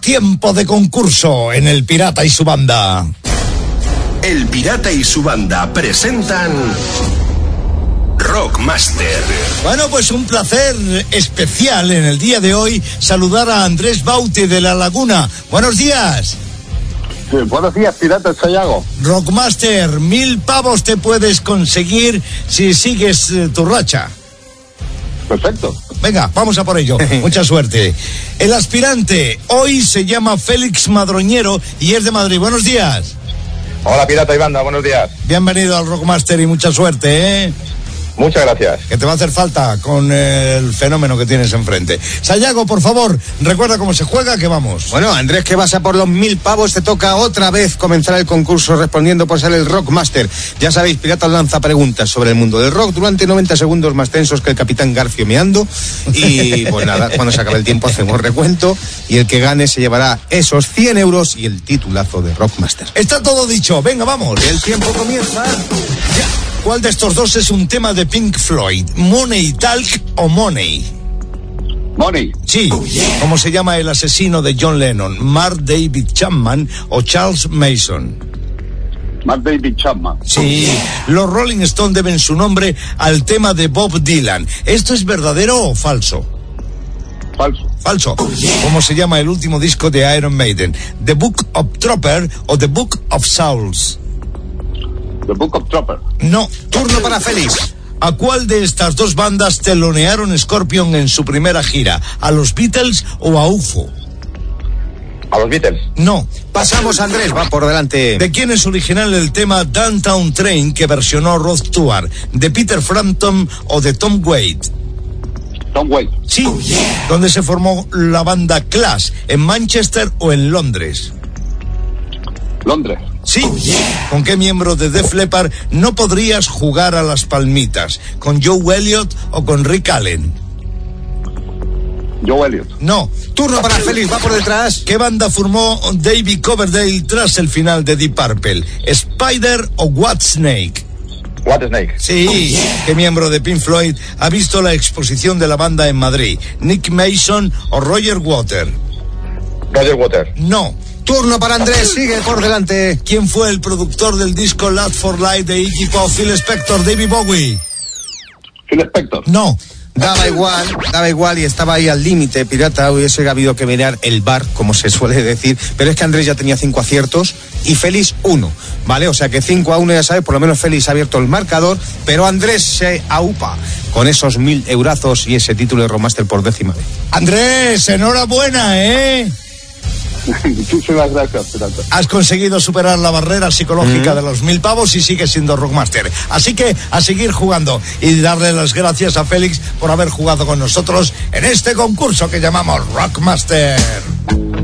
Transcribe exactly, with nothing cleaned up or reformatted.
Tiempo de concurso en El Pirata y su banda. El Pirata y su banda presentan Rockmaster. Bueno, pues un placer especial en el día de hoy saludar a Andrés Bauti de La Laguna. Buenos días. Sí, buenos días, Pirata, soy Iago. Rockmaster, mil pavos te puedes conseguir si sigues eh, tu racha. Perfecto. Venga, vamos a por ello. Mucha suerte. El aspirante hoy se llama Félix Madroñero y es de Madrid. Buenos días. Hola, Pirata y banda, buenos días. Bienvenido al Rockmaster y mucha suerte, ¿eh? Muchas gracias. Que te va a hacer falta con el fenómeno que tienes enfrente. Sayago, por favor, recuerda cómo se juega, que vamos. Bueno, Andrés, que vas a por los mil pavos, te toca otra vez comenzar el concurso respondiendo por ser el Rockmaster. Ya sabéis, Pirata lanza preguntas sobre el mundo del rock durante noventa segundos más tensos que el Capitán Garfio meando. Y pues nada, cuando se acabe el tiempo hacemos recuento y el que gane se llevará esos cien euros y el titulazo de Rockmaster. Está todo dicho, venga, vamos. El tiempo comienza ya. ¿Cuál de estos dos es un tema de Pink Floyd? ¿Money Talk o Money? Money. Sí. Oh, yeah. ¿Cómo se llama el asesino de John Lennon? ¿Mark David Chapman o Charles Mason? Mark David Chapman. Sí. Oh, yeah. Los Rolling Stones deben su nombre al tema de Bob Dylan. ¿Esto es verdadero o falso? Falso. Falso. Oh, yeah. ¿Cómo se llama el último disco de Iron Maiden? ¿The Book of Trooper o The Book of Souls? The Book of Trooper. No. Turno para Félix. ¿A cuál de estas dos bandas telonearon Scorpion en su primera gira? ¿A los Beatles o a U F O? A los Beatles. No. Pasamos, Andrés, va por delante. ¿De quién es original el tema Downtown Train que versionó Rod Stewart? ¿De Peter Frampton o de Tom Waits? Tom Waits. Sí. Oh, yeah. ¿Dónde se formó la banda Clash? ¿En Manchester o en Londres? Londres. Sí. Oh, yeah. ¿Con qué miembro de Def Leppard no podrías jugar a las palmitas? ¿Con Joe Elliott o con Rick Allen? Joe Elliott. No. Turno para Félix, va por detrás. ¿Qué banda formó David Coverdale tras el final de Deep Purple? ¿Spider o Whitesnake? Whitesnake. Sí. Oh, yeah. ¿Qué miembro de Pink Floyd ha visto la exposición de la banda en Madrid? ¿Nick Mason o Roger Waters? Roger Waters. No. Turno para Andrés, sigue por delante. ¿Quién fue el productor del disco Last for Life de Iggy Pop? ¿Phil Spector, David Bowie? Phil Spector. No. Daba igual, daba igual y estaba ahí al límite, Pirata. Hubiese habido que mirar el bar, como se suele decir. Pero es que Andrés ya tenía cinco aciertos y Félix uno, ¿vale? O sea que cinco a uno, ya sabes, por lo menos Félix ha abierto el marcador. Pero Andrés se aupa con esos mil eurazos y ese título de Rockmaster por décima vez. Andrés, enhorabuena, ¿eh? Muchísimas gracias, Pirata. Has conseguido superar la barrera psicológica mm. de los mil pavos y sigues siendo Rockmaster. Así que a seguir jugando y darle las gracias a Félix por haber jugado con nosotros en este concurso que llamamos Rockmaster.